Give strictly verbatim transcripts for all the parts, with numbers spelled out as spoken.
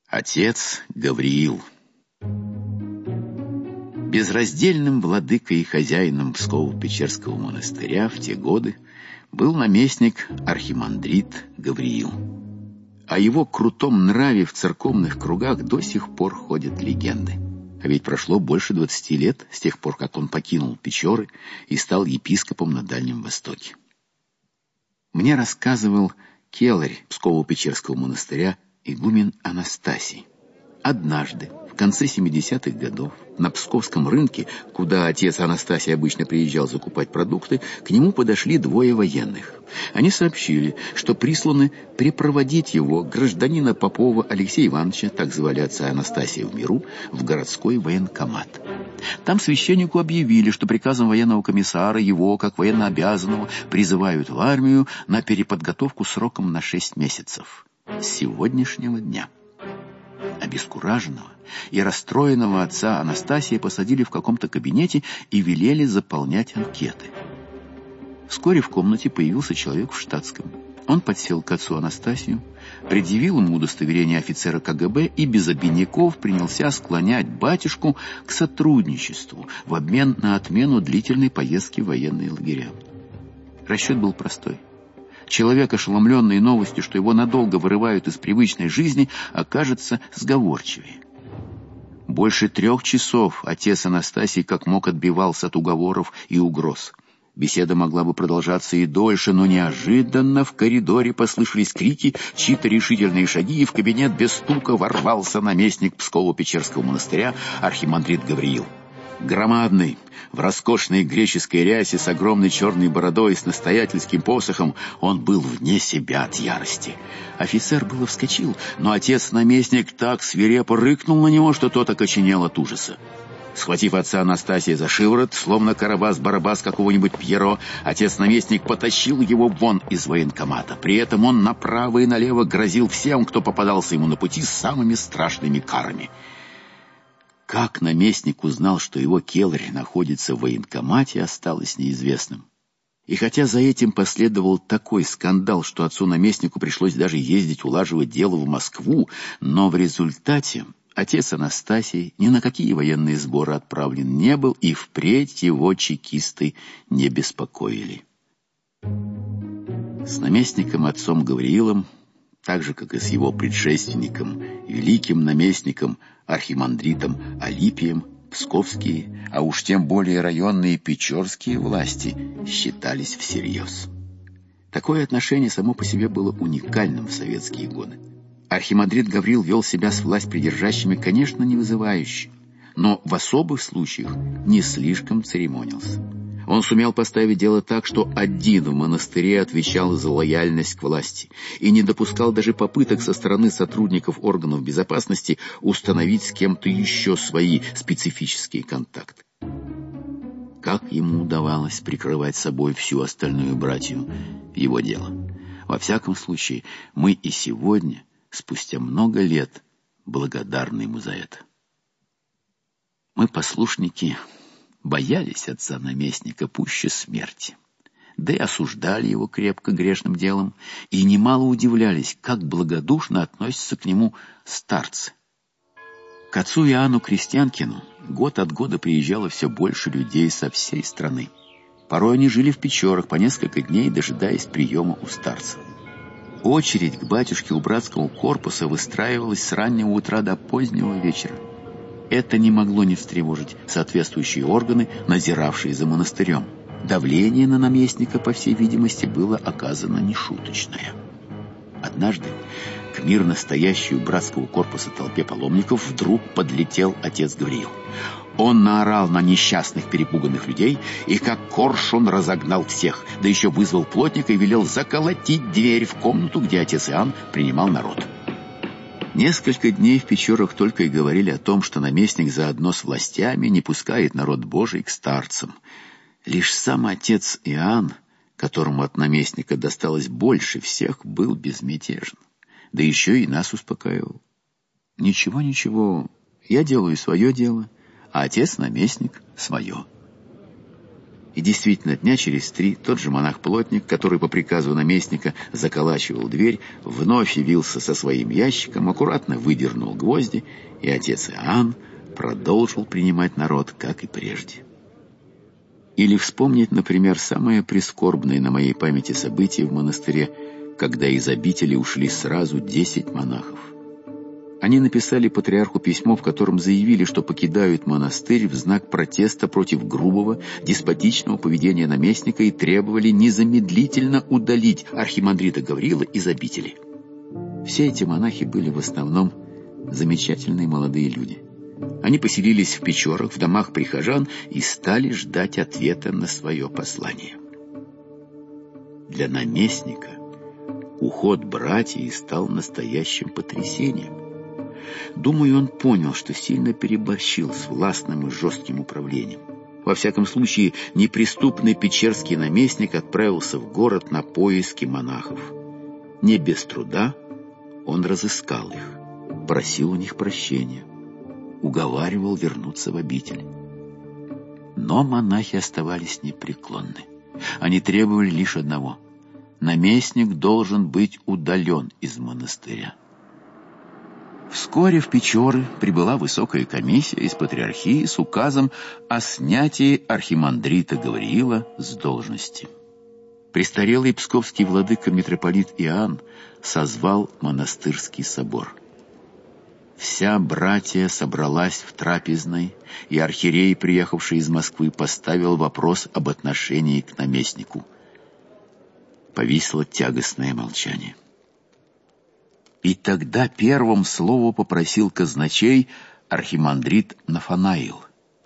Отец Гавриил. Безраздельным владыкой и хозяином Псково-Печерского монастыря в те годы был наместник архимандрит Гавриил. О его крутом нраве в церковных кругах до сих пор ходят легенды. А ведь прошло больше двадцати лет с тех пор, как он покинул Печоры и стал епископом на Дальнем Востоке. Мне рассказывал келарь Псково-Печерского монастыря игумен Анастасий. Однажды, в конце семидесятых годов, на Псковском рынке, куда отец Анастасий обычно приезжал закупать продукты, к нему подошли двое военных. Они сообщили, что присланы припроводить его, гражданина Попова Алексея Ивановича, так звали отца Анастасия в миру, в городской военкомат. Там священнику объявили, что приказом военного комиссара его, как военнообязанного, призывают в армию на переподготовку сроком на шесть месяцев. С сегодняшнего дня. Обескураженного и расстроенного отца Анастасия посадили в каком-то кабинете и велели заполнять анкеты. Вскоре в комнате появился человек в штатском. Он подсел к отцу Анастасию, предъявил ему удостоверение офицера ка гэ бэ и без обиняков принялся склонять батюшку к сотрудничеству в обмен на отмену длительной поездки в военные лагеря. Расчет был простой. Человек, ошеломленный новостью, что его надолго вырывают из привычной жизни, окажется сговорчивее. Больше трех часов отец Анастасий как мог отбивался от уговоров и угроз. Беседа могла бы продолжаться и дольше, но неожиданно в коридоре послышались крики, чьи-то решительные шаги, и в кабинет без стука ворвался наместник Псково-Печерского монастыря архимандрит Гавриил. Громадный, в роскошной греческой рясе с огромной черной бородой и с настоятельским посохом, он был вне себя от ярости. Офицер было вскочил, но отец-наместник так свирепо рыкнул на него, что тот окоченел от ужаса. Схватив отца Анастасия за шиворот, словно Карабас-Барабас какого-нибудь Пьеро, отец-наместник потащил его вон из военкомата. При этом он направо и налево грозил всем, кто попадался ему на пути, самыми страшными карами. Как наместник узнал, что его келарь находится в военкомате, осталось неизвестным. И хотя за этим последовал такой скандал, что отцу-наместнику пришлось даже ездить улаживать дело в Москву, но в результате отец Анастасий ни на какие военные сборы отправлен не был, и впредь его чекисты не беспокоили. С наместником отцом Гавриилом, так же, как и с его предшественником, великим наместником, архимандритом Алипием, псковские, а уж тем более районные печорские власти считались всерьез. Такое отношение само по себе было уникальным в советские годы. Архимандрит Гавриил вел себя с власть придержащими, конечно, не вызывающе, но в особых случаях не слишком церемонился. Он сумел поставить дело так, что один в монастыре отвечал за лояльность к власти и не допускал даже попыток со стороны сотрудников органов безопасности установить с кем-то еще свои специфические контакты. Как ему удавалось прикрывать собой всю остальную братью — его дело. Во всяком случае, мы и сегодня, спустя много лет, благодарны ему за это. Мы, послушники, боялись отца-наместника пуще смерти, да и осуждали его крепко грешным делом, и немало удивлялись, как благодушно относятся к нему старцы. К отцу Иоанну Крестьянкину год от года приезжало все больше людей со всей страны. Порой они жили в Печорах по несколько дней, дожидаясь приема у старца. Очередь к батюшке у братского корпуса выстраивалась с раннего утра до позднего вечера. Это не могло не встревожить соответствующие органы, надзиравшие за монастырем. Давление на наместника, по всей видимости, было оказано нешуточное. Однажды к мирно стоящей у братского корпуса толпе паломников вдруг подлетел отец Гавриил. Он наорал на несчастных перепуганных людей и как коршун разогнал всех, да еще вызвал плотника и велел заколотить дверь в комнату, где отец Иоанн принимал народ. Несколько дней в Печорах только и говорили о том, что наместник заодно с властями не пускает народ Божий к старцам. Лишь сам отец Иоанн, которому от наместника досталось больше всех, был безмятежен. Да еще и нас успокаивал. Ничего, ничего, я делаю свое дело, а отец-наместник свое. И действительно, дня через три тот же монах-плотник, который по приказу наместника заколачивал дверь, вновь явился со своим ящиком, аккуратно выдернул гвозди, и отец Иоанн продолжил принимать народ, как и прежде. Или вспомнить, например, самое прискорбное на моей памяти событие в монастыре, когда из обители ушли сразу десять монахов. Они написали патриарху письмо, в котором заявили, что покидают монастырь в знак протеста против грубого, деспотичного поведения наместника и требовали незамедлительно удалить архимандрита Гавриила из обители. Все эти монахи были в основном замечательные молодые люди. Они поселились в печорах, в домах прихожан и стали ждать ответа на свое послание. Для наместника уход братьев стал настоящим потрясением. Думаю, он понял, что сильно переборщил с властным и жестким управлением. Во всяком случае, неприступный печерский наместник отправился в город на поиски монахов. Не без труда он разыскал их, просил у них прощения, уговаривал вернуться в обитель. Но монахи оставались непреклонны. Они требовали лишь одного: наместник должен быть удален из монастыря. Вскоре в Печоры прибыла высокая комиссия из патриархии с указом о снятии архимандрита Гавриила с должности. Престарелый псковский владыка митрополит Иоанн созвал монастырский собор. Вся братья собралась в трапезной, и архиерей, приехавший из Москвы, поставил вопрос об отношении к наместнику. Повисло тягостное молчание. И тогда первым слово попросил казначей архимандрит Нафанаил.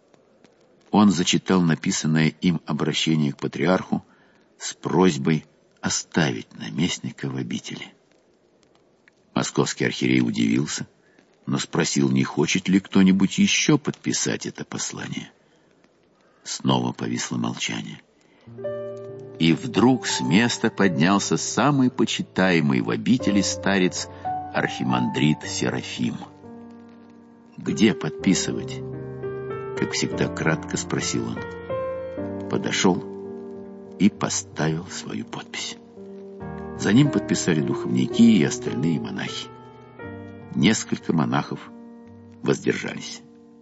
Он зачитал написанное им обращение к патриарху с просьбой оставить наместника в обители. Московский архиерей удивился, но спросил, не хочет ли кто-нибудь еще подписать это послание. Снова повисло молчание. И вдруг с места поднялся самый почитаемый в обители старец архимандрит Серафим. «Где подписывать?» — как всегда кратко спросил он. Подошел и поставил свою подпись. За ним подписали духовники и остальные монахи. Несколько монахов воздержались.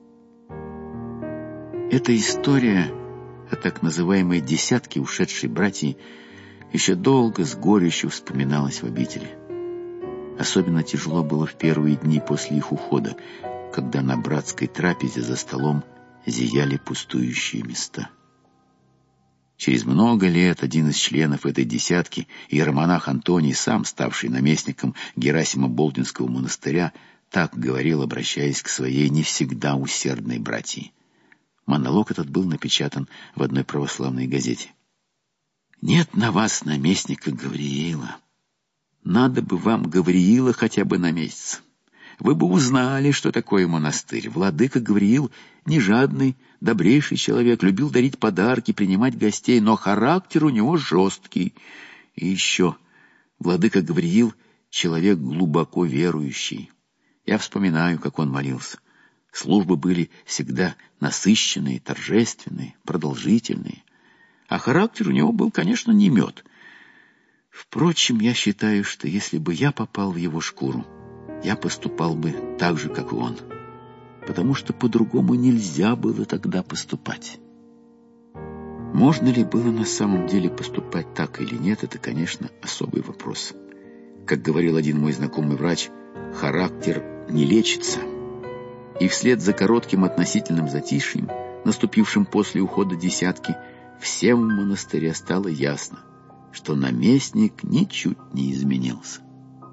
Эта история о так называемой «десятке ушедшей братьи» еще долго с горечью вспоминалась в обители. Особенно тяжело было в первые дни после их ухода, когда на братской трапезе за столом зияли пустующие места. Через много лет один из членов этой десятки, иеромонах Антоний, сам ставший наместником Герасимо-Болдинского монастыря, так говорил, обращаясь к своей не всегда усердной братьи. Монолог этот был напечатан в одной православной газете. «Нет на вас наместника Гавриила. Надо бы вам Гавриила хотя бы на месяц. Вы бы узнали, что такое монастырь. Владыка Гавриил не жадный, добрейший человек, любил дарить подарки, принимать гостей, но характер у него жесткий. И еще, владыка Гавриил — человек глубоко верующий. Я вспоминаю, как он молился. Службы были всегда насыщенные, торжественные, продолжительные. А характер у него был, конечно, не мед. Впрочем, я считаю, что если бы я попал в его шкуру, я поступал бы так же, как и он, потому что по-другому нельзя было тогда поступать. Можно ли было на самом деле поступать так или нет, это, конечно, особый вопрос. Как говорил один мой знакомый врач, характер не лечится. И вслед за коротким относительным затишьем, наступившим после ухода десятки, всем в монастыре стало ясно, что наместник ничуть не изменился.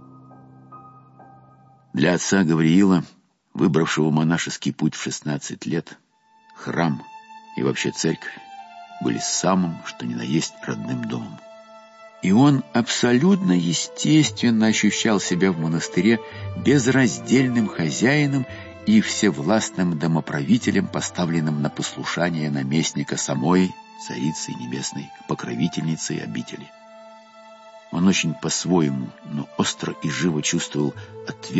Для отца Гавриила, выбравшего монашеский путь в шестнадцать лет, храм и вообще церковь были самым, что ни на есть, родным домом. И он абсолютно естественно ощущал себя в монастыре безраздельным хозяином и всевластным домоправителем, поставленным на послушание наместника самой Царицы Небесной, покровительницей обители. Он очень по-своему, но остро и живо чувствовал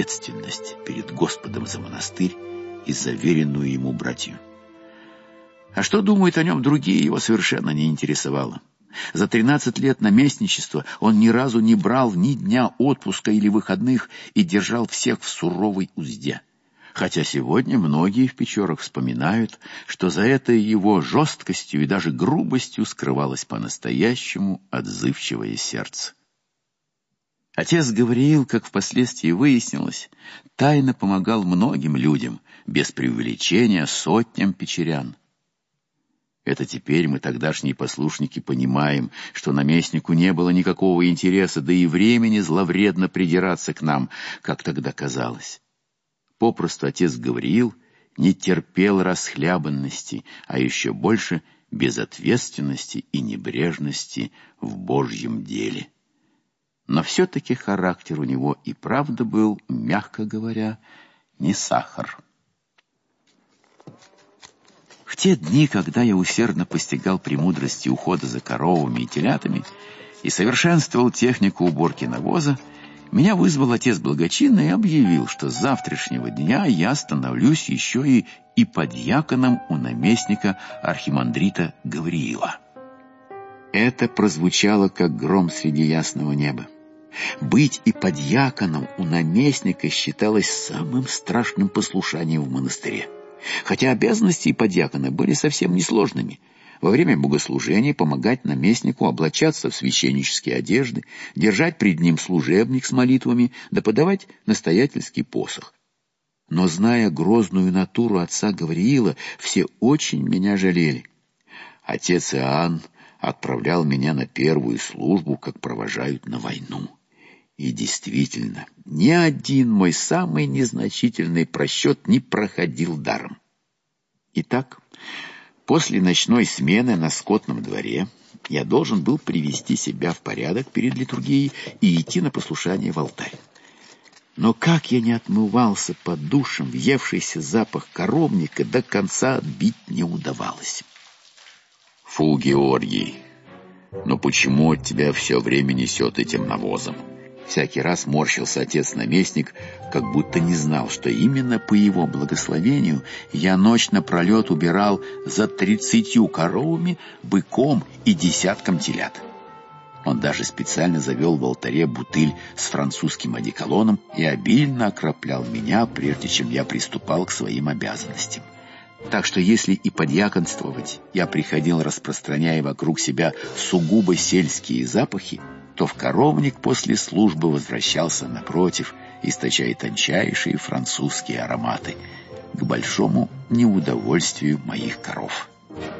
ответственность перед Господом за монастырь и за веренную ему братью. А что думают о нем другие, его совершенно не интересовало. За тринадцать лет наместничества он ни разу не брал ни дня отпуска или выходных и держал всех в суровой узде. Хотя сегодня многие в Печорах вспоминают, что за этой его жесткостью и даже грубостью скрывалось по-настоящему отзывчивое сердце. Отец Гавриил, как впоследствии выяснилось, тайно помогал многим людям, без преувеличения сотням печерян. Это теперь мы, тогдашние послушники, понимаем, что наместнику не было никакого интереса, да и времени зловредно придираться к нам, как тогда казалось. Попросту отец Гавриил не терпел расхлябанности, а еще больше безответственности и небрежности в Божьем деле. Но все-таки характер у него и правда был, мягко говоря, не сахар. В те дни, когда я усердно постигал премудрости ухода за коровами и телятами и совершенствовал технику уборки навоза, меня вызвал отец благочинный и объявил, что с завтрашнего дня я становлюсь еще и иподьяконом у наместника архимандрита Гавриила. Это прозвучало, как гром среди ясного неба. Быть иподьяконом у наместника считалось самым страшным послушанием в монастыре. Хотя обязанности иподьякона были совсем несложными. Во время богослужения помогать наместнику облачаться в священнические одежды, держать пред ним служебник с молитвами, да подавать настоятельский посох. Но, зная грозную натуру отца Гавриила, все очень меня жалели. Отец Иоанн отправлял меня на первую службу, как провожают на войну. И действительно, ни один мой самый незначительный просчет не проходил даром. Итак, после ночной смены на скотном дворе я должен был привести себя в порядок перед литургией и идти на послушание в алтарь. Но как я не отмывался под душем, въевшийся запах коровника до конца отбить не удавалось. «Фу, Георгий, но почему от тебя все время несет этим навозом?» Всякий раз морщился отец-наместник, как будто не знал, что именно по его благословению я ночь напролет убирал за тридцатью коровами, быком и десятком телят. Он даже специально завел в алтаре бутыль с французским одеколоном и обильно окроплял меня, прежде чем я приступал к своим обязанностям. Так что если и подьяконствовать я приходил, распространяя вокруг себя сугубо сельские запахи, то в коровник после службы возвращался напротив, источая тончайшие французские ароматы, к большому неудовольствию моих коров.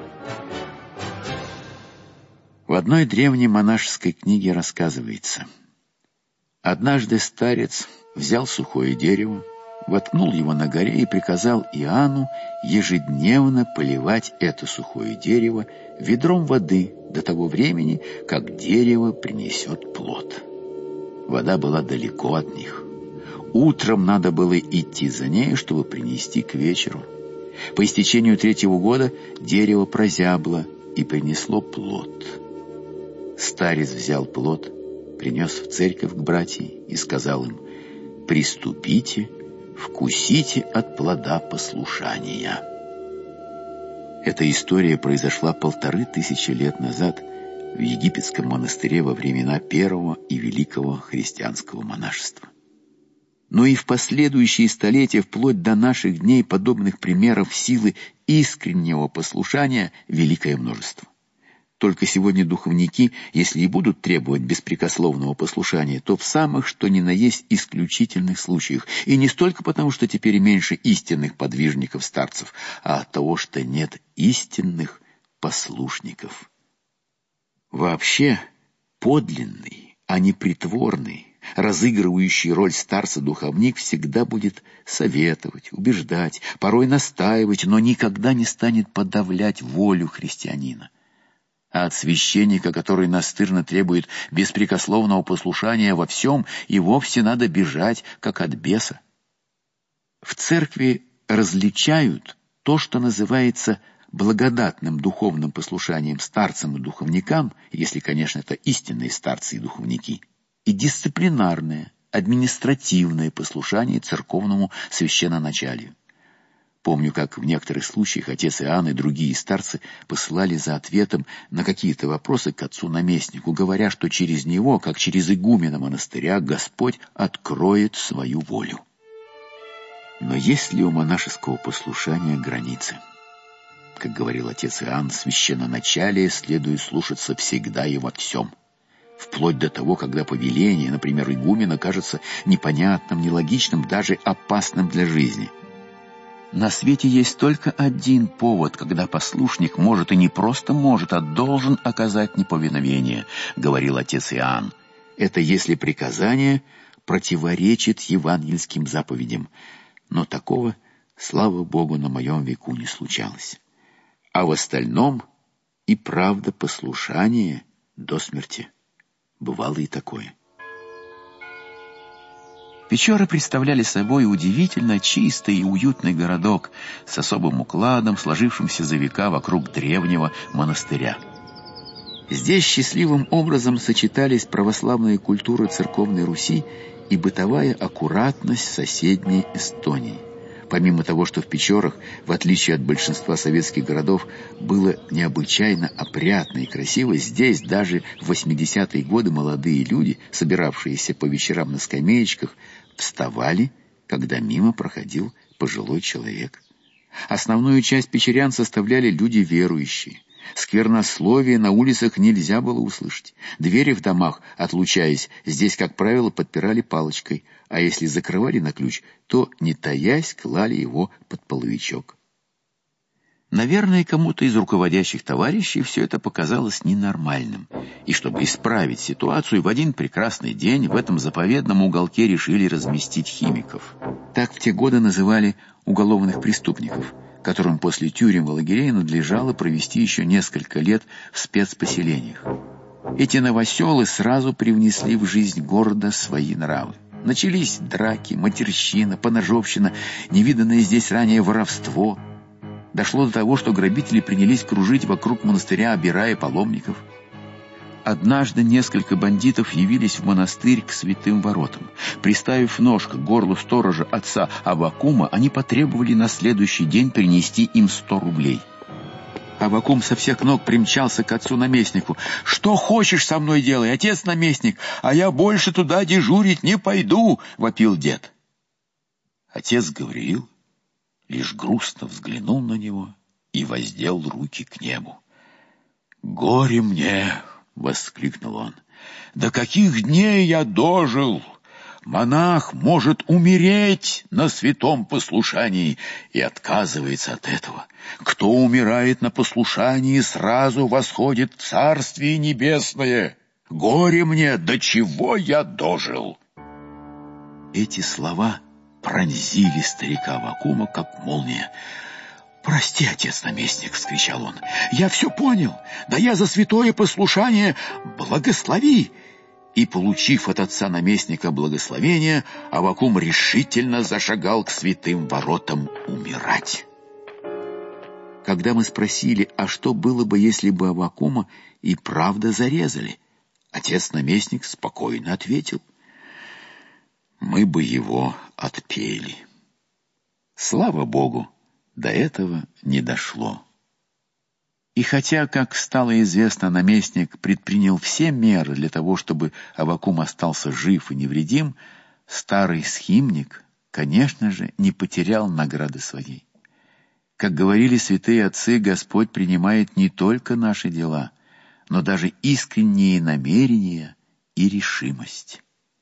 В одной древней монашеской книге рассказывается: однажды старец взял сухое дерево, воткнул его на горе и приказал Иоанну ежедневно поливать это сухое дерево ведром воды до того времени, как дерево принесет плод. Вода была далеко от них. Утром надо было идти за ней, чтобы принести к вечеру. По истечению третьего года дерево прозябло и принесло плод. Старец взял плод, принес в церковь к братьям и сказал им: «Приступите, вкусите от плода послушания». Эта история произошла полторы тысячи лет назад в египетском монастыре во времена первого и великого христианского монашества. Но и в последующие столетия, вплоть до наших дней, подобных примеров силы искреннего послушания великое множество. Только сегодня духовники, если и будут требовать беспрекословного послушания, то в самых что ни на есть исключительных случаях. И не столько потому, что теперь меньше истинных подвижников-старцев, а от того, что нет истинных послушников. Вообще, подлинный, а не притворный, разыгрывающий роль старца-духовник всегда будет советовать, убеждать, порой настаивать, но никогда не станет подавлять волю христианина. А от священника, который настырно требует беспрекословного послушания во всем, и вовсе надо бежать, как от беса. В церкви различают то, что называется благодатным духовным послушанием старцам и духовникам, если, конечно, это истинные старцы и духовники, и дисциплинарное, административное послушание церковному священноначалию. Помню, как в некоторых случаях отец Иоанн и другие старцы посылали за ответом на какие-то вопросы к отцу-наместнику, говоря, что через него, как через игумена монастыря, Господь откроет свою волю. Но есть ли у монашеского послушания границы? Как говорил отец Иоанн, священноначалие следует слушаться всегда и во всем. Вплоть до того, когда повеление, например, игумена, кажется непонятным, нелогичным, даже опасным для жизни. На свете есть только один повод, когда послушник может и не просто может, а должен оказать неповиновение, говорил отец Иоанн. Это если приказание противоречит евангельским заповедям. Но такого, слава Богу, на моем веку не случалось. А в остальном и правда послушание до смерти. Бывало и такое. Печоры представляли собой удивительно чистый и уютный городок с особым укладом, сложившимся за века вокруг древнего монастыря. Здесь счастливым образом сочетались православная культура церковной Руси и бытовая аккуратность соседней Эстонии. Помимо того, что в Печорах, в отличие от большинства советских городов, было необычайно опрятно и красиво, здесь даже в восьмидесятые годы молодые люди, собиравшиеся по вечерам на скамеечках, вставали, когда мимо проходил пожилой человек. Основную часть печорян составляли люди верующие. Сквернословие на улицах нельзя было услышать. Двери в домах, отлучаясь, здесь, как правило, подпирали палочкой, а если закрывали на ключ, то, не таясь, клали его под половичок. Наверное, кому-то из руководящих товарищей все это показалось ненормальным. И чтобы исправить ситуацию, в один прекрасный день в этом заповедном уголке решили разместить химиков. Так в те годы называли уголовных преступников, которым после тюрем и лагерей надлежало провести еще несколько лет в спецпоселениях. Эти новоселы сразу привнесли в жизнь города свои нравы. Начались драки, матерщина, поножовщина, невиданное здесь ранее воровство. Дошло до того, что грабители принялись кружить вокруг монастыря, обирая паломников. Однажды несколько бандитов явились в монастырь к святым воротам. Приставив нож к горлу сторожа отца Аввакума, они потребовали на следующий день принести им сто рублей. Аввакум со всех ног примчался к отцу-наместнику. «Что хочешь со мной делай, отец-наместник, а я больше туда дежурить не пойду!» — вопил дед. Отец Гавриил лишь грустно взглянул на него и воздел руки к небу. «Горе мне!» — воскликнул он. «До каких дней я дожил! Монах может умереть на святом послушании и отказывается от этого. Кто умирает на послушании, сразу восходит в Царствие Небесное. Горе мне, до чего я дожил!» Эти слова пронзили старика Аввакума, как молния. «Прости, отец-наместник!» — вскричал он. «Я все понял! Да я за святое послушание благослови!» И, получив от отца-наместника благословение, Аввакум решительно зашагал к святым воротам умирать. Когда мы спросили, а что было бы, если бы Аввакума и правда зарезали, отец-наместник спокойно ответил: «Мы бы его отпели». Слава Богу, до этого не дошло. И хотя, как стало известно, наместник предпринял все меры для того, чтобы Аввакум остался жив и невредим, старый схимник, конечно же, не потерял награды своей. Как говорили святые отцы, Господь принимает не только наши дела, но даже искренние намерения и решимость.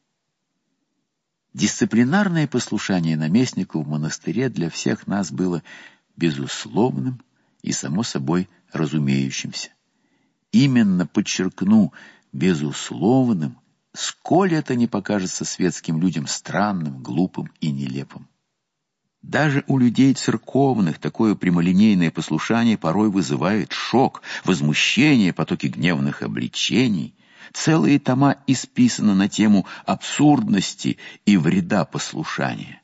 Дисциплинарное послушание наместнику в монастыре для всех нас было безусловным и, само собой, разумеющимся. Именно, подчеркну, безусловным, сколь это не покажется светским людям странным, глупым и нелепым. Даже у людей церковных такое прямолинейное послушание порой вызывает шок, возмущение, потоки гневных обличений. Целые тома исписаны на тему абсурдности и вреда послушания.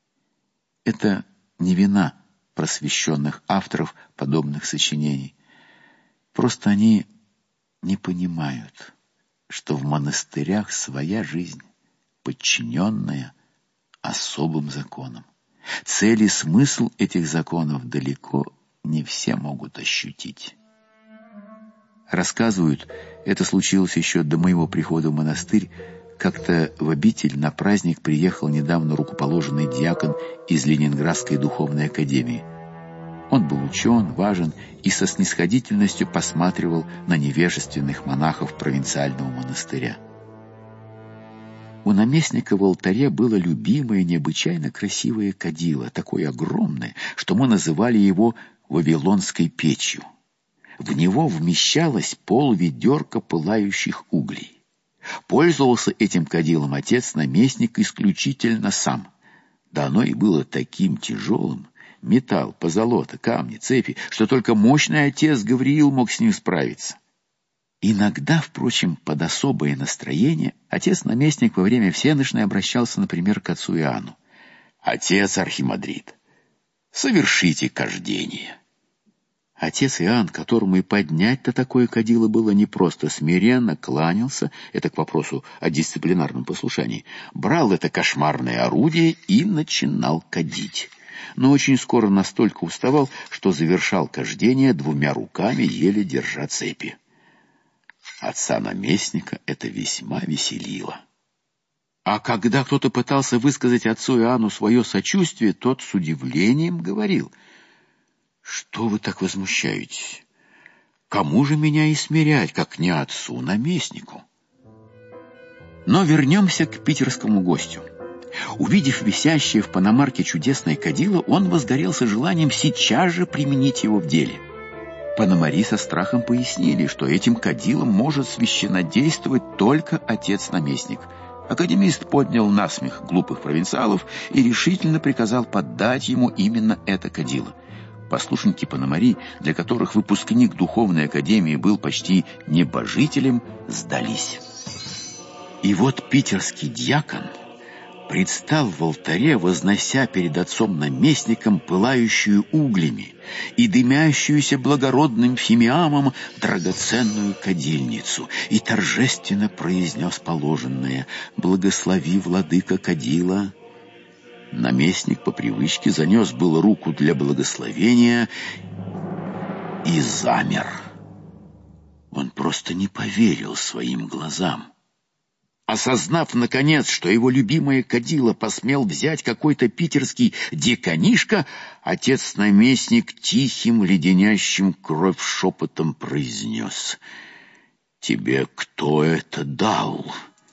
Это не вина просвещенных авторов подобных сочинений. Просто они не понимают, что в монастырях своя жизнь, подчиненная особым законам. Цель и смысл этих законов далеко не все могут ощутить. Рассказывают, это случилось еще до моего прихода в монастырь. Как-то в обитель на праздник приехал недавно рукоположенный диакон из Ленинградской духовной академии. Он был учен, важен и со снисходительностью посматривал на невежественных монахов провинциального монастыря. У наместника в алтаре было любимое, необычайно красивое кадило, такое огромное, что мы называли его «Вавилонской печью». В него вмещалось полведерка пылающих углей. Пользовался этим кадилом отец-наместник исключительно сам. Да оно и было таким тяжелым, металл, позолота, камни, цепи, что только мощный отец Гавриил мог с ним справиться. Иногда, впрочем, под особое настроение, отец-наместник во время всенощной обращался, например, к отцу Иоанну. «Отец Архимандрит, совершите кождение». Отец Иоанн, которому и поднять-то такое кадило было непросто, смиренно кланялся, это к вопросу о дисциплинарном послушании, брал это кошмарное орудие и начинал кадить. Но очень скоро настолько уставал, что завершал кождение двумя руками, еле держа цепи. Отца-наместника это весьма веселило. А когда кто-то пытался высказать отцу Иоанну свое сочувствие, тот с удивлением говорил: «Что вы так возмущаетесь? Кому же меня и смирять, как не отцу-наместнику?» Но вернемся к питерскому гостю. Увидев висящее в Пономарке чудесное кадило, он возгорелся желанием сейчас же применить его в деле. Пономари со страхом пояснили, что этим кадилом может священнодействовать только отец-наместник. Академист поднял насмех глупых провинциалов и решительно приказал поддать ему именно это кадило. Послушники Пономари, для которых выпускник духовной академии был почти небожителем, сдались. И вот питерский диакон предстал в алтаре, вознося перед отцом-наместником пылающую углями и дымящуюся благородным фимиамом драгоценную кадильницу, и торжественно произнес положенное: «Благослови, владыка, кадила». Наместник по привычке занес было руку для благословения и замер. Он просто не поверил своим глазам. Осознав, наконец, что его любимое кадило посмел взять какой-то питерский диканишка, отец-наместник тихим, леденящим кровь шепотом произнес: «Тебе кто это дал?»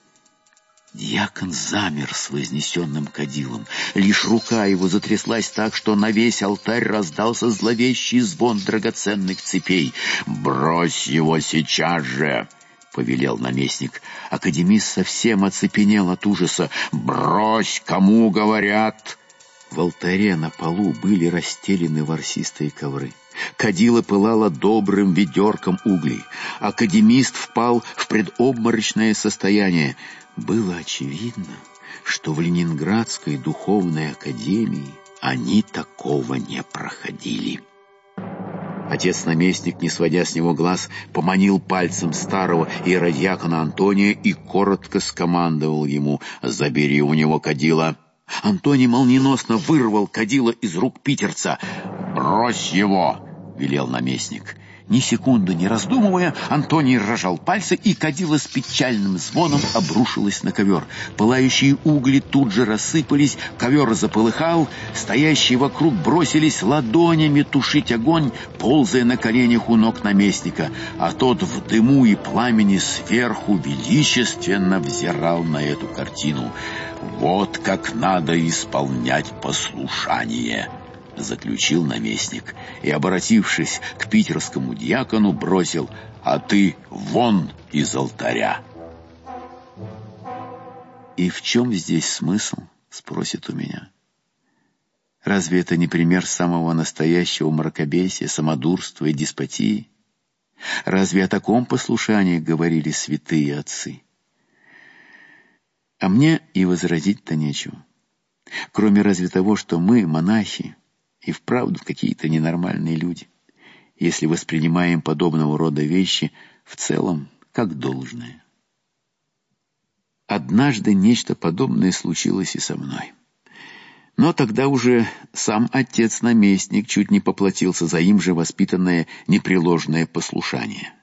Дьякон замер с вознесенным кадилом. Лишь рука его затряслась так, что на весь алтарь раздался зловещий звон драгоценных цепей. «Брось его сейчас же!» — повелел наместник. Академист совсем оцепенел от ужаса. «Брось, кому говорят!» В алтаре на полу были расстелены ворсистые ковры. Кадило пылало добрым ведерком углей. Академист впал в предобморочное состояние. Было очевидно, что в Ленинградской духовной академии они такого не проходили. Отец-наместник, не сводя с него глаз, поманил пальцем старого иеродьякона Антония и коротко скомандовал ему: «Забери у него кадило». Антоний молниеносно вырвал кадило из рук питерца. «Брось его!» — велел наместник. Ни секунды не раздумывая, Антоний разжал пальцы, и кадило с печальным звоном обрушилось на ковер. Пылающие угли тут же рассыпались, ковер заполыхал, стоящие вокруг бросились ладонями тушить огонь, ползая на коленях у ног наместника, а тот в дыму и пламени сверху величественно взирал на эту картину. «Вот как надо исполнять послушание!» — заключил наместник и, обратившись к питерскому диакону, бросил: «А ты вон из алтаря!» «И в чем здесь смысл?» — спросит у меня. «Разве это не пример самого настоящего мракобесия, самодурства и деспотии? Разве о таком послушании говорили святые отцы?» А мне и возразить-то нечего, кроме разве того, что мы, монахи, и вправду какие-то ненормальные люди, если воспринимаем подобного рода вещи в целом как должное. Однажды нечто подобное случилось и со мной. Но тогда уже сам отец-наместник чуть не поплатился за им же воспитанное непреложное послушание.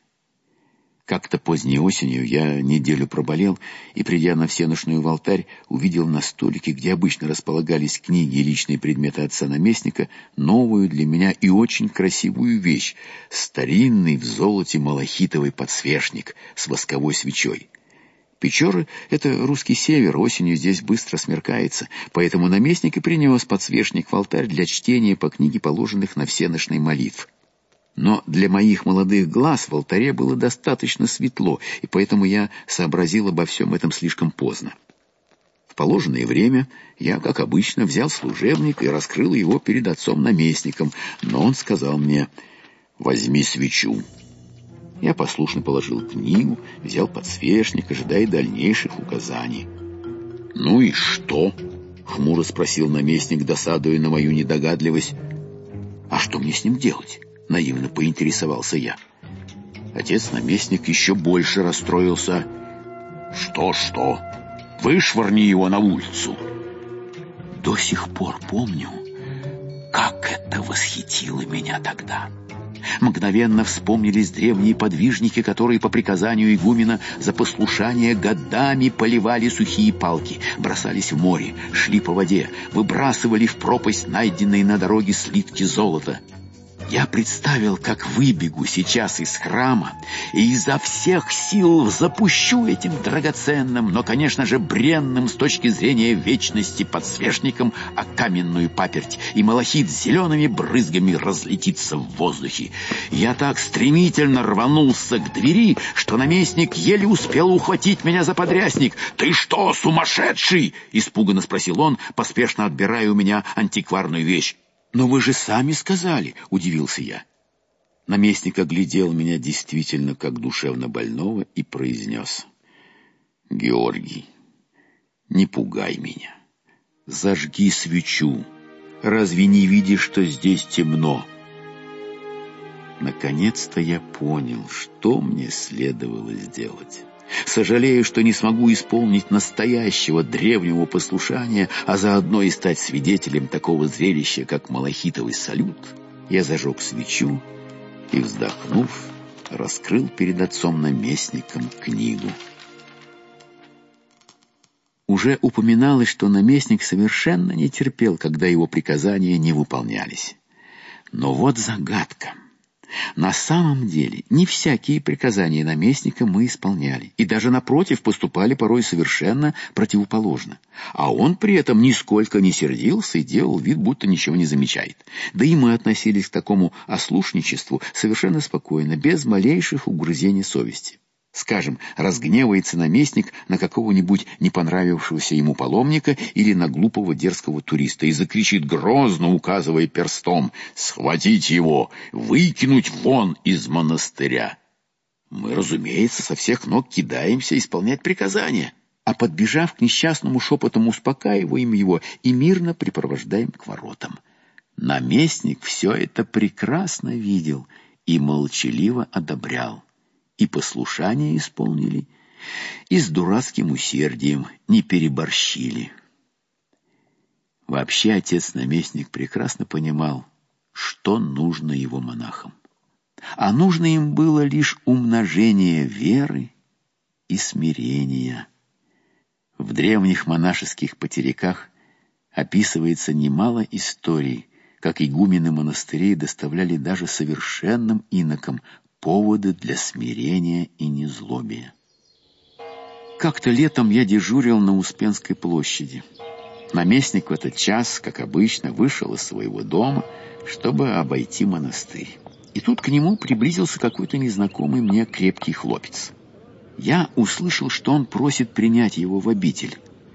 Как-то поздней осенью я неделю проболел и, придя на всеношную в алтарь, увидел на столике, где обычно располагались книги и личные предметы отца-наместника, новую для меня и очень красивую вещь — старинный в золоте малахитовый подсвечник с восковой свечой. Печоры — это русский север, осенью здесь быстро смеркается, поэтому наместник и принес подсвечник в алтарь для чтения по книге положенных на всеношной молитв. Но для моих молодых глаз в алтаре было достаточно светло, и поэтому я сообразил обо всем этом слишком поздно. В положенное время я, как обычно, взял служебник и раскрыл его перед отцом-наместником, но он сказал мне: «Возьми свечу». Я послушно положил книгу, взял подсвечник, ожидая дальнейших указаний. «Ну и что?» — хмуро спросил наместник, досадуя на мою недогадливость. «А что мне с ним делать?» — наивно поинтересовался я. Отец-наместник еще больше расстроился. «Что-что? Вышвырни его на улицу!» До сих пор помню, как это восхитило меня тогда. Мгновенно вспомнились древние подвижники, которые по приказанию игумена за послушание годами поливали сухие палки, бросались в море, шли по воде, выбрасывали в пропасть найденные на дороге слитки золота. Я представил, как выбегу сейчас из храма и изо всех сил запущу этим драгоценным, но, конечно же, бренным с точки зрения вечности подсвечником о каменную паперть, и малахит с зелеными брызгами разлетится в воздухе. Я так стремительно рванулся к двери, что наместник еле успел ухватить меня за подрясник. «Ты что, сумасшедший?» — испуганно спросил он, поспешно отбирая у меня антикварную вещь. «Но вы же сами сказали», — удивился я. Наместник оглядел меня действительно как душевно больного и произнес: «Георгий, не пугай меня. Зажги свечу. Разве не видишь, что здесь темно?» Наконец-то я понял, что мне следовало сделать. Сожалею, что не смогу исполнить настоящего древнего послушания, а заодно и стать свидетелем такого зрелища, как малахитовый салют, я зажег свечу и, вздохнув, раскрыл перед отцом-наместником книгу. Уже упоминалось, что наместник совершенно не терпел, когда его приказания не выполнялись. Но вот загадка. На самом деле не всякие приказания наместника мы исполняли, и даже напротив поступали порой совершенно противоположно. А он при этом нисколько не сердился и делал вид, будто ничего не замечает. Да и мы относились к такому ослушничеству совершенно спокойно, без малейших угрызений совести. Скажем, разгневается наместник на какого-нибудь не понравившегося ему паломника или на глупого дерзкого туриста и закричит, грозно указывая перстом: «Схватить его! Выкинуть вон из монастыря!» Мы, разумеется, со всех ног кидаемся исполнять приказания, а подбежав к несчастному, шепотом успокаиваем его и мирно припровождаем к воротам. Наместник все это прекрасно видел и молчаливо одобрял. И послушание исполнили, и с дурацким усердием не переборщили. Вообще отец-наместник прекрасно понимал, что нужно его монахам. А нужно им было лишь умножение веры и смирения. В древних монашеских потеряках описывается немало историй, как игумены монастырей доставляли даже совершенным инокам поводы для смирения и незлобия. Как-то летом я дежурил на Успенской площади. Наместник в этот час, как обычно, вышел из своего дома, чтобы обойти монастырь. И тут к нему приблизился какой-то незнакомый мне крепкий хлопец. Я услышал, что он просит принять его в обитель.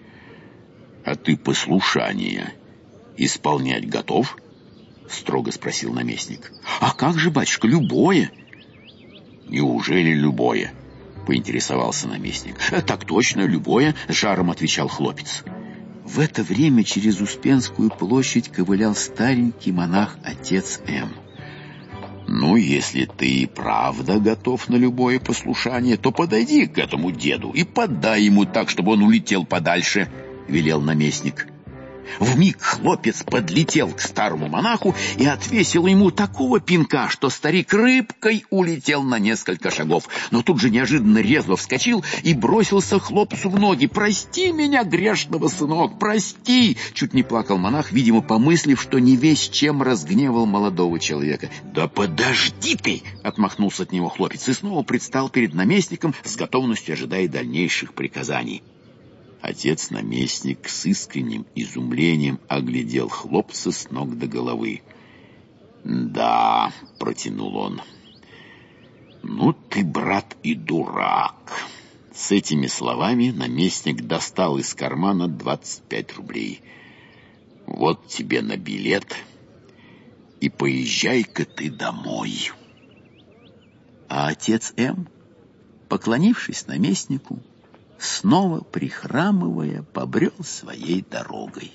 «А ты послушание исполнять готов?» — строго спросил наместник. «А как же, батюшка, любое!» «Неужели любое?» — поинтересовался наместник. «Так точно, любое», — жаром отвечал хлопец. В это время через Успенскую площадь ковылял старенький монах отец М. «Ну, если ты и правда готов на любое послушание, то подойди к этому деду и подай ему так, чтобы он улетел подальше», — велел наместник. Вмиг хлопец подлетел к старому монаху и отвесил ему такого пинка, что старик рыбкой улетел на несколько шагов, но тут же неожиданно резво вскочил и бросился хлопцу в ноги. «Прости меня, грешного, сынок, прости!» Чуть не плакал монах, видимо, помыслив, что не весь чем разгневал молодого человека. «Да подожди ты!» — отмахнулся от него хлопец и снова предстал перед наместником, с готовностью ожидая дальнейших приказаний. Отец-наместник с искренним изумлением оглядел хлопца с ног до головы. «Да», — протянул он, — «ну ты, брат, и дурак». С этими словами наместник достал из кармана двадцать пять рублей. «Вот тебе на билет, и поезжай-ка ты домой». А отец М, поклонившись наместнику, снова, прихрамывая, побрел своей дорогой.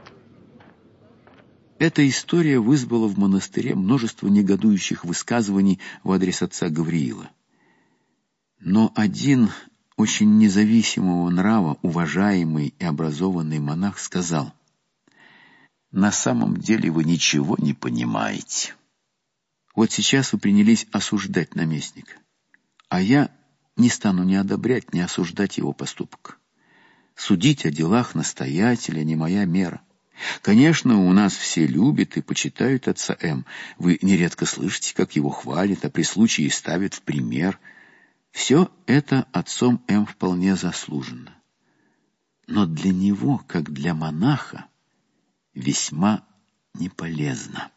Эта история вызвала в монастыре множество негодующих высказываний в адрес отца Гавриила. Но один очень независимого нрава, уважаемый и образованный монах сказал: «На самом деле вы ничего не понимаете. Вот сейчас вы принялись осуждать наместника, а я не стану ни одобрять, ни осуждать его поступок. Судить о делах настоятеля не моя мера. Конечно, у нас все любят и почитают отца М. Вы нередко слышите, как его хвалят, а при случае ставят в пример. Все это отцом М вполне заслуженно. Но для него, как для монаха, весьма неполезно».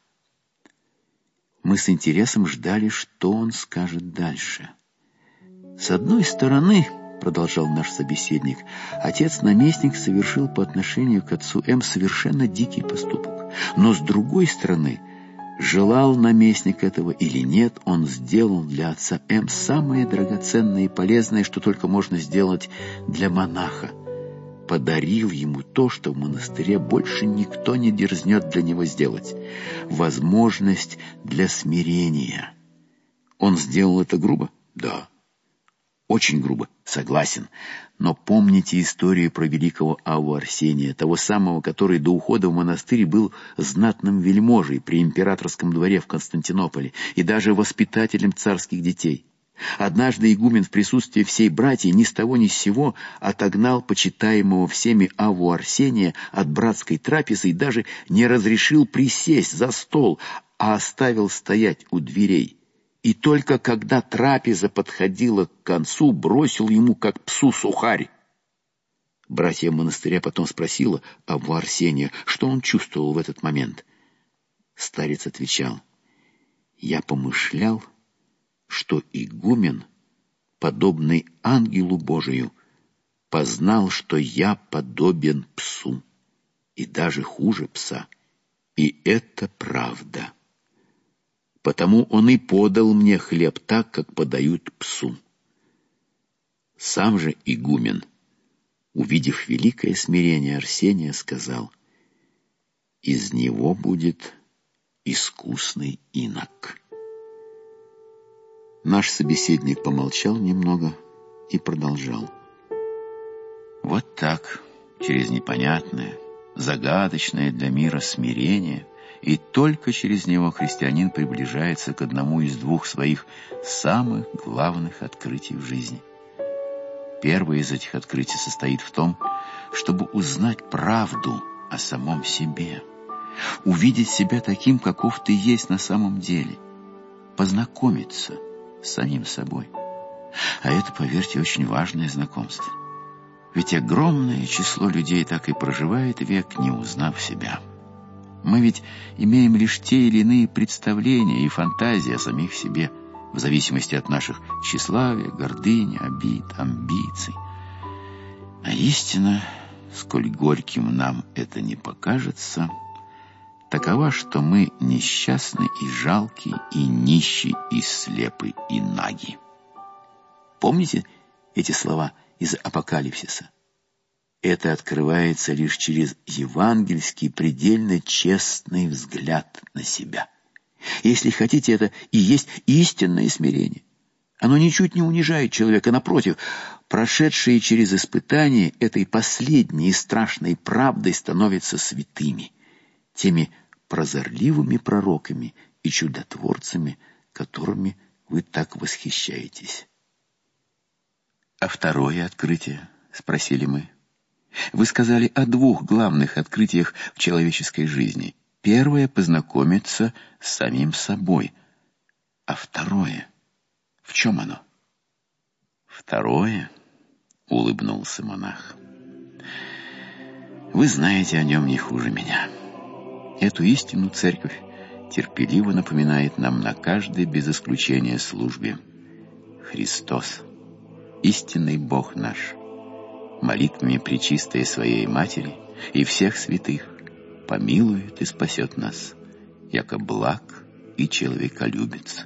Мы с интересом ждали, что он скажет дальше. «С одной стороны, — продолжал наш собеседник, — отец-наместник совершил по отношению к отцу М совершенно дикий поступок. Но с другой стороны, желал наместник этого или нет, он сделал для отца М самое драгоценное и полезное, что только можно сделать для монаха. Подарил ему то, что в монастыре больше никто не дерзнет для него сделать — возможность для смирения. Он сделал это грубо? Да. Очень грубо, согласен. Но помните историю про великого Авву Арсения, того самого, который до ухода в монастырь был знатным вельможей при императорском дворе в Константинополе и даже воспитателем царских детей. Однажды игумен в присутствии всей братьи ни с того ни с сего отогнал почитаемого всеми Авву Арсения от братской трапезы и даже не разрешил присесть за стол, а оставил стоять у дверей. И только когда трапеза подходила к концу, бросил ему, как псу, сухарь. Братья монастыря потом спросила Авву Арсения, что он чувствовал в этот момент. Старец отвечал: «Я помышлял, что игумен, подобный ангелу Божию, познал, что я подобен псу, и даже хуже пса, и это правда. Потому он и подал мне хлеб так, как подают псу». Сам же игумен, увидев великое смирение Арсения, сказал: «Из него будет искусный инок». Наш собеседник помолчал немного и продолжал: «Вот так, через непонятное, загадочное для мира смирение, и только через него христианин приближается к одному из двух своих самых главных открытий в жизни. Первое из этих открытий состоит в том, чтобы узнать правду о самом себе, увидеть себя таким, каков ты есть на самом деле, познакомиться с самим собой. А это, поверьте, очень важное знакомство. Ведь огромное число людей так и проживает век, не узнав себя. Мы ведь имеем лишь те или иные представления и фантазии о самих себе, в зависимости от наших тщеславия, гордыни, обид, амбиций. А истина, сколь горьким нам это не покажется, такова, что мы несчастны и жалки, и нищи, и слепы, и наги. Помните эти слова из Апокалипсиса? Это открывается лишь через евангельский, предельно честный взгляд на себя. Если хотите, это и есть истинное смирение. Оно ничуть не унижает человека, напротив, прошедшие через испытания этой последней и страшной правдой становятся святыми, теми прозорливыми пророками и чудотворцами, которыми вы так восхищаетесь. «А второе открытие?» — спросили мы. «Вы сказали о двух главных открытиях в человеческой жизни. Первое — познакомиться с самим собой. А второе? В чем оно?» «Второе?» — улыбнулся монах. «Вы знаете о нем не хуже меня. Эту истину церковь терпеливо напоминает нам на каждой без исключения службе. Христос, истинный Бог наш, молитвами пречистой Своей Матери и всех святых помилует и спасет нас, яко благ и человеколюбец».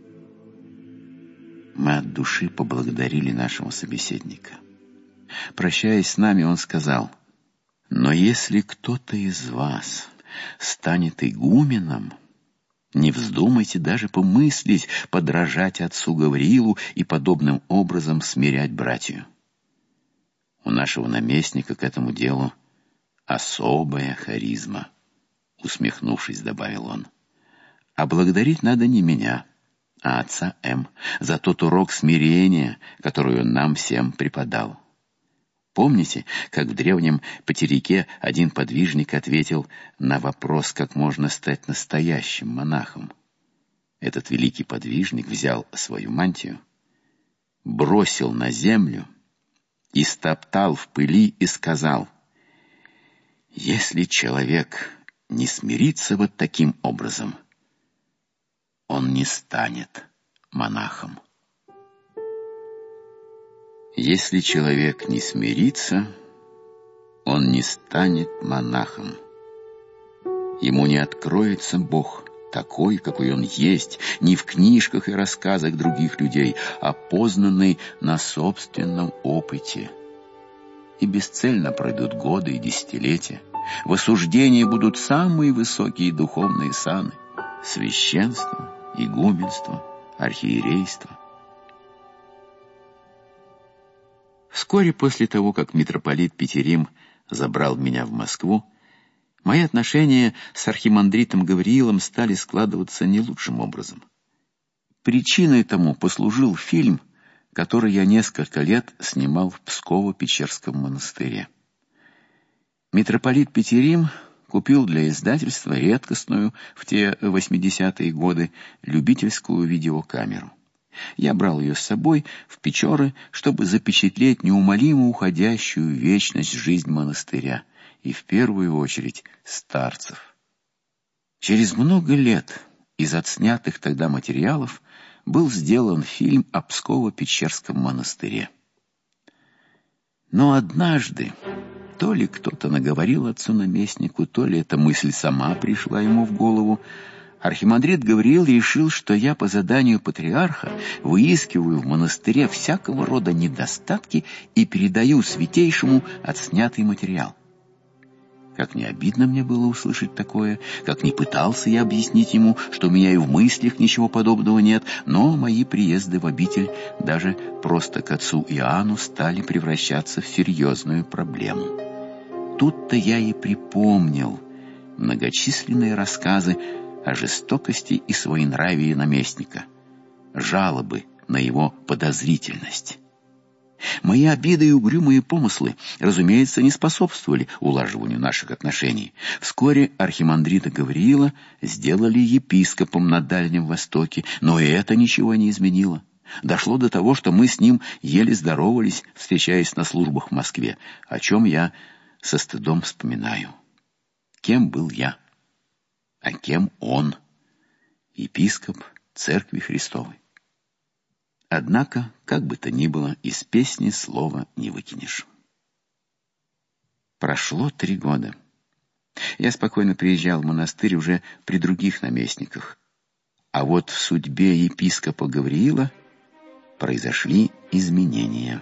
Мы от души поблагодарили нашего собеседника. Прощаясь с нами, он сказал: «Но если кто-то из вас станет игуменом, не вздумайте даже помыслить подражать отцу Гавриилу и подобным образом смирять братью. У нашего наместника к этому делу особая харизма», — усмехнувшись, добавил он. «А благодарить надо не меня, а отца М. за тот урок смирения, который он нам всем преподал. Помните, как в древнем Патерике один подвижник ответил на вопрос, как можно стать настоящим монахом? Этот великий подвижник взял свою мантию, бросил на землю, истоптал в пыли и сказал: «Если человек не смирится вот таким образом, он не станет монахом». Если человек не смирится, он не станет монахом. Ему не откроется Бог такой, какой он есть, не в книжках и рассказах других людей, а познанный на собственном опыте. И бесцельно пройдут годы и десятилетия. В осуждении будут самые высокие духовные саны: священство, игуменство, архиерейство. Вскоре после того, как митрополит Петерим забрал меня в Москву, мои отношения с архимандритом Гавриилом стали складываться не лучшим образом. Причиной тому послужил фильм, который я несколько лет снимал в Псково-Печерском монастыре. Митрополит Петерим купил для издательства редкостную в те восьмидесятые годы любительскую видеокамеру. Я брал ее с собой в Печоры, чтобы запечатлеть неумолимо уходящую в вечность жизнь монастыря, и в первую очередь старцев. Через много лет из отснятых тогда материалов был сделан фильм о Псково-Печерском монастыре. Но однажды то ли кто-то наговорил отцу-наместнику, то ли эта мысль сама пришла ему в голову, архимандрит Гавриил решил, что я по заданию патриарха выискиваю в монастыре всякого рода недостатки и передаю святейшему отснятый материал. Как не обидно мне было услышать такое, как не пытался я объяснить ему, что у меня и в мыслях ничего подобного нет, но мои приезды в обитель даже просто к отцу Иоанну стали превращаться в серьезную проблему. Тут-то я и припомнил многочисленные рассказы о жестокости и своенравии наместника, жалобы на его подозрительность. Мои обиды и угрюмые помыслы, разумеется, не способствовали улаживанию наших отношений. Вскоре архимандрита Гавриила сделали епископом на Дальнем Востоке, но и это ничего не изменило. Дошло до того, что мы с ним еле здоровались, встречаясь на службах в Москве, о чем я со стыдом вспоминаю. Кем был я? А кем он? Епископ Церкви Христовой. Однако, как бы то ни было, из песни слова не выкинешь. Прошло три года. Я спокойно приезжал в монастырь уже при других наместниках. А вот в судьбе епископа Гавриила произошли изменения.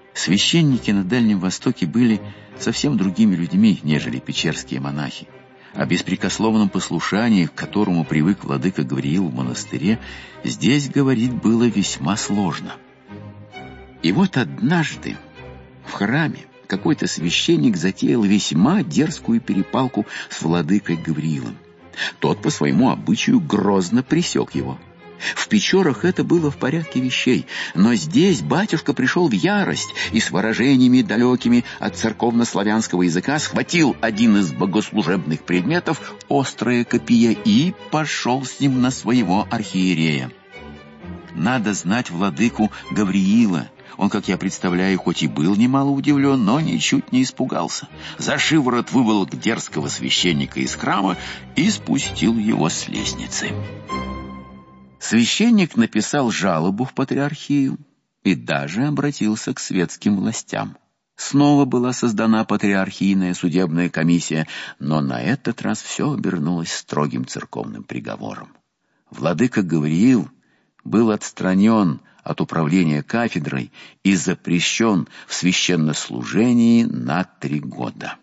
Священники на Дальнем Востоке были совсем другими людьми, нежели печерские монахи. О беспрекословном послушании, к которому привык владыка Гавриил в монастыре, здесь говорить было весьма сложно. И вот однажды в храме какой-то священник затеял весьма дерзкую перепалку с владыкой Гавриилом. Тот по своему обычаю грозно пресек его. В Печорах это было в порядке вещей, но здесь батюшка пришел в ярость и с выражениями далекими от церковно-славянского языка схватил один из богослужебных предметов, острое копье, и пошел с ним на своего архиерея. Надо знать владыку Гавриила. Он, как я представляю, хоть и был немало удивлен, но ничуть не испугался. За шиворот выволок дерзкого священника из храма и спустил его с лестницы. Священник написал жалобу в патриархию и даже обратился к светским властям. Снова была создана патриархийная судебная комиссия, но на этот раз все обернулось строгим церковным приговором. Владыка Гавриил был отстранен от управления кафедрой и запрещен в священнослужении на три года.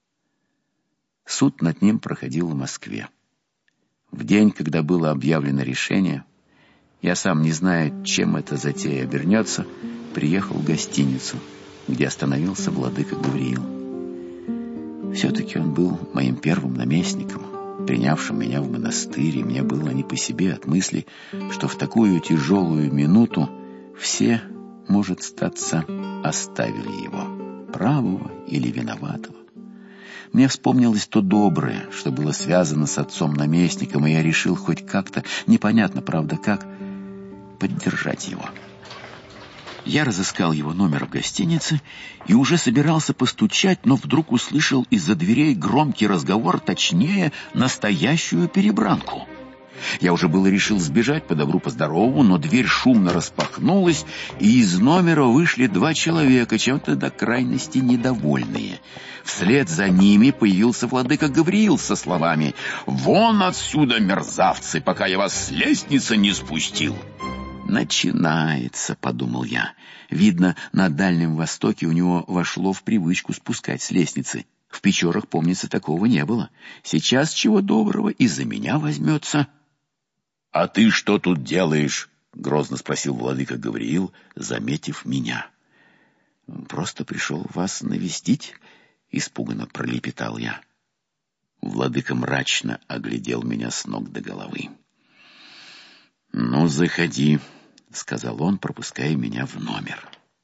Суд над ним проходил в Москве. В день, когда было объявлено решение, я сам, не зная, чем эта затея обернется, приехал в гостиницу, где остановился владыка Гавриил. Все-таки он был моим первым наместником, принявшим меня в монастырь, и мне было не по себе от мысли, что в такую тяжелую минуту все, может статься, оставили его, правого или виноватого. Мне вспомнилось то доброе, что было связано с отцом-наместником, и я решил хоть как-то, непонятно, правда, как, поддержать его. Я разыскал его номер в гостинице и уже собирался постучать, но вдруг услышал из-за дверей громкий разговор, точнее, настоящую перебранку. Я уже было решил сбежать по добру, по здорову, но дверь шумно распахнулась, и из номера вышли два человека, чем-то до крайности недовольные. Вслед за ними появился владыка Гавриил со словами: «Вон отсюда, мерзавцы, пока я вас с лестницы не спустил!» «Начинается», — подумал я. Видно, на Дальнем Востоке у него вошло в привычку спускать с лестницы. В Печорах, помнится, такого не было. Сейчас, чего доброго, из-за меня возьмется. «А ты что тут делаешь?» — грозно спросил владыка Гавриил, заметив меня. «Просто пришел вас навестить», — испуганно пролепетал я. Владыка мрачно оглядел меня с ног до головы. «Ну, заходи», — сказал он, пропуская меня в номер.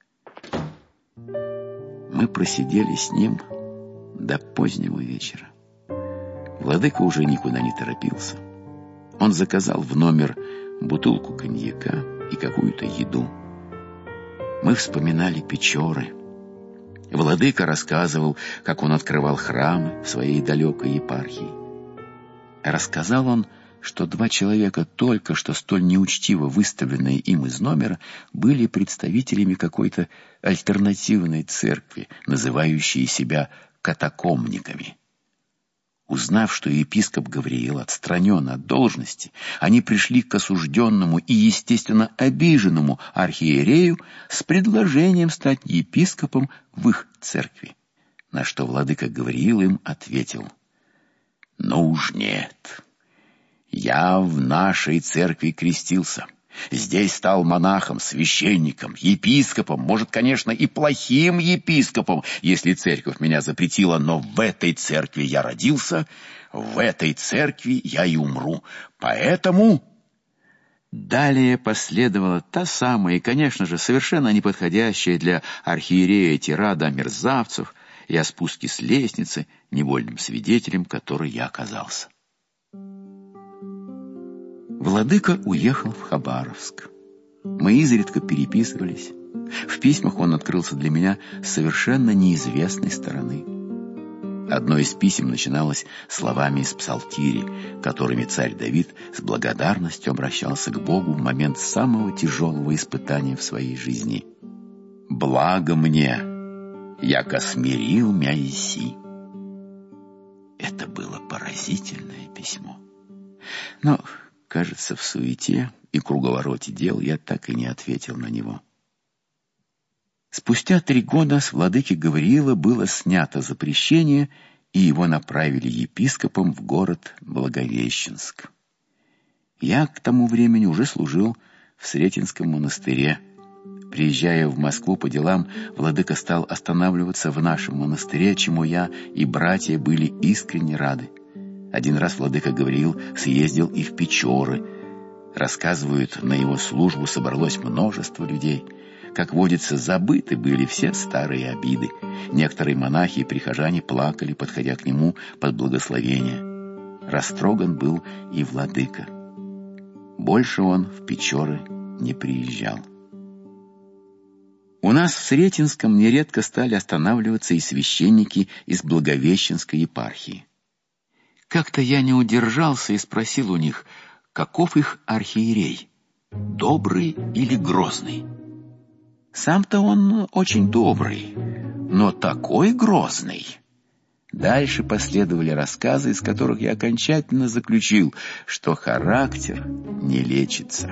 Мы просидели с ним до позднего вечера. Владыка уже никуда не торопился. Он заказал в номер бутылку коньяка и какую-то еду. Мы вспоминали Печоры. Владыка рассказывал, как он открывал храмы в своей далекой епархии. Рассказал он, что два человека, только что столь неучтиво выставленные им из номера, были представителями какой-то альтернативной церкви, называющей себя катакомниками. Узнав, что епископ Гавриил отстранен от должности, они пришли к осужденному и, естественно, обиженному архиерею с предложением стать епископом в их церкви, на что владыка Гавриил им ответил: «Ну уж нет. Я в нашей церкви крестился. Здесь стал монахом, священником, епископом, может, конечно, и плохим епископом, если церковь меня запретила, но в этой церкви я родился, в этой церкви я и умру. Поэтому...» Далее последовала та самая и, конечно же, совершенно неподходящая для архиерея тирада мерзавцев и о спуске с лестницы, невольным свидетелем которой я оказался. Владыка уехал в Хабаровск. Мы изредка переписывались. В письмах он открылся для меня с совершенно неизвестной стороны. Одно из писем начиналось словами из Псалтири, которыми царь Давид с благодарностью обращался к Богу в момент самого тяжелого испытания в своей жизни. «Благо мне, яко смирил мя еси». Это было поразительное письмо. Но, кажется, в суете и круговороте дел я так и не ответил на него. Спустя три года с владыки Гавриила было снято запрещение, и его направили епископом в город Благовещенск. Я к тому времени уже служил в Сретенском монастыре. Приезжая в Москву по делам, владыка стал останавливаться в нашем монастыре, чему я и братья были искренне рады. Один раз владыка Гавриил съездил и в Печоры. Рассказывают, на его службу собралось множество людей. Как водится, забыты были все старые обиды. Некоторые монахи и прихожане плакали, подходя к нему под благословение. Растроган был и владыка. Больше он в Печоры не приезжал. У нас в Сретенском нередко стали останавливаться и священники из Благовещенской епархии. Как-то я не удержался и спросил у них, каков их архиерей, добрый или грозный. Сам-то он очень добрый, но такой грозный. Дальше последовали рассказы, из которых я окончательно заключил, что характер не лечится.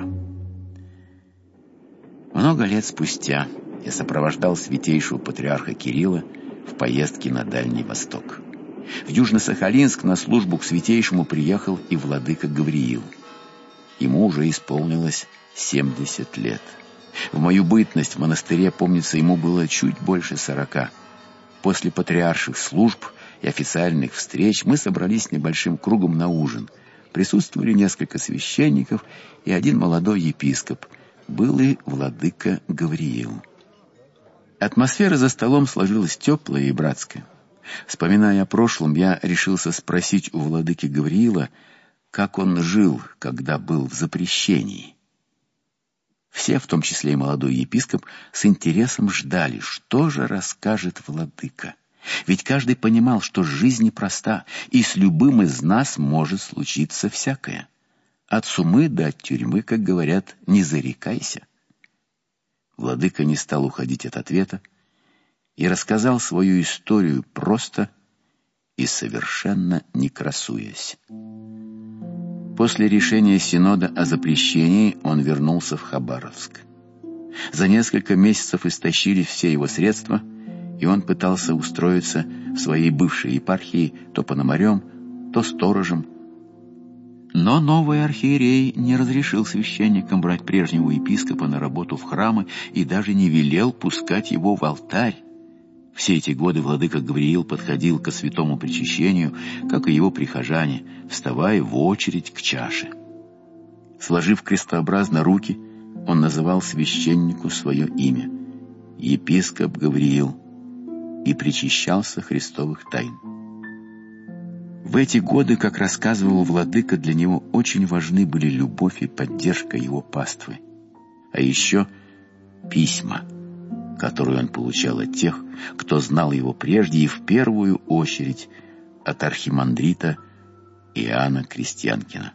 Много лет спустя я сопровождал святейшего патриарха Кирилла в поездке на Дальний Восток. В Южно-Сахалинск на службу к святейшему приехал и владыка Гавриил. Ему уже исполнилось семьдесят лет. В мою бытность в монастыре, помнится, ему было чуть больше сорока. После патриарших служб и официальных встреч мы собрались небольшим кругом на ужин. Присутствовали несколько священников и один молодой епископ. Был и владыка Гавриил. Атмосфера за столом сложилась теплая и братская. Вспоминая о прошлом, я решился спросить у владыки Гавриила, как он жил, когда был в запрещении. Все, в том числе и молодой епископ, с интересом ждали, что же расскажет владыка. Ведь каждый понимал, что жизнь непроста, и с любым из нас может случиться всякое. От сумы до от тюрьмы, как говорят, не зарекайся. Владыка не стал уходить от ответа и рассказал свою историю просто и совершенно не красуясь. После решения Синода о запрещении он вернулся в Хабаровск. За несколько месяцев истощили все его средства, и он пытался устроиться в своей бывшей епархии то пономарем, то сторожем. Но новый архиерей не разрешил священникам брать прежнего епископа на работу в храмы и даже не велел пускать его в алтарь. Все эти годы владыка Гавриил подходил ко святому причащению, как и его прихожане, вставая в очередь к чаше. Сложив крестообразно руки, он называл священнику свое имя — епископ Гавриил, и причащался христовых тайн. В эти годы, как рассказывал владыка, для него очень важны были любовь и поддержка его паствы, а еще письма, которую он получал от тех, кто знал его прежде, и в первую очередь от архимандрита Иоанна Крестьянкина.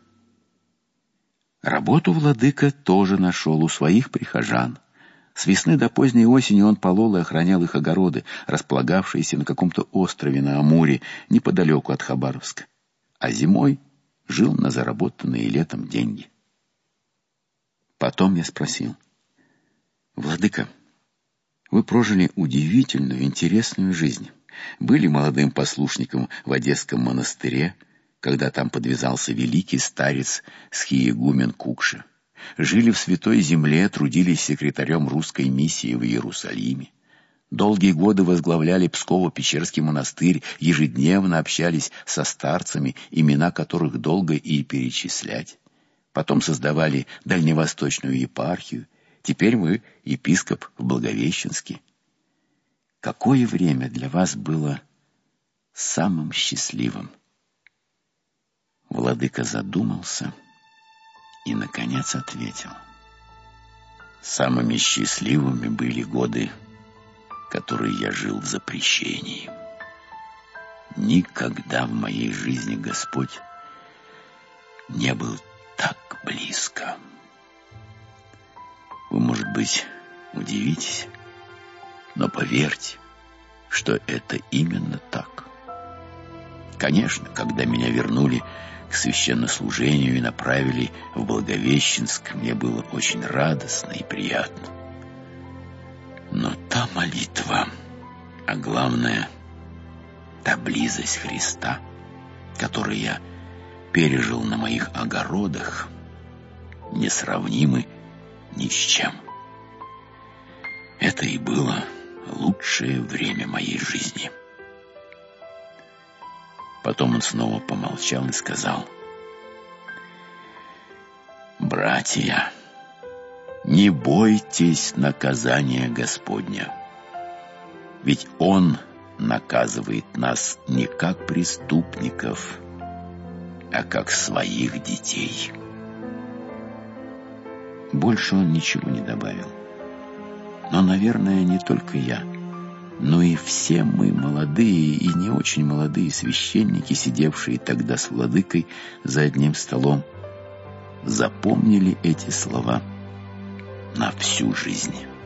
Работу владыка тоже нашел у своих прихожан. С весны до поздней осени он полол и охранял их огороды, располагавшиеся на каком-то острове на Амуре, неподалеку от Хабаровска. А зимой жил на заработанные летом деньги. Потом я спросил: «Владыка, вы прожили удивительную, интересную жизнь. Были молодым послушником в Одесском монастыре, когда там подвязался великий старец схиегумен Кукша. Жили в Святой Земле, трудились секретарем русской миссии в Иерусалиме. Долгие годы возглавляли Псково-Печерский монастырь, ежедневно общались со старцами, имена которых долго и перечислять. Потом создавали Дальневосточную епархию. Теперь вы епископ в Благовещенске. Какое время для вас было самым счастливым?» Владыка задумался и, наконец, ответил: «Самыми счастливыми были годы, которые я жил в запрещении. Никогда в моей жизни Господь не был так близко. Вы, может быть, удивитесь, но поверьте, что это именно так. Конечно, когда меня вернули к священнослужению и направили в Благовещенск, мне было очень радостно и приятно. Но та молитва, а главное, та близость Христа, которую я пережил на моих огородах, несравнимы ни с чем. Это и было лучшее время моей жизни. Потом он снова помолчал и сказал: «Братья, не бойтесь наказания Господня, ведь Он наказывает нас не как преступников, а как своих детей». Больше он ничего не добавил. Но, наверное, не только я, но и все мы, молодые и не очень молодые священники, сидевшие тогда с владыкой за одним столом, запомнили эти слова на всю жизнь.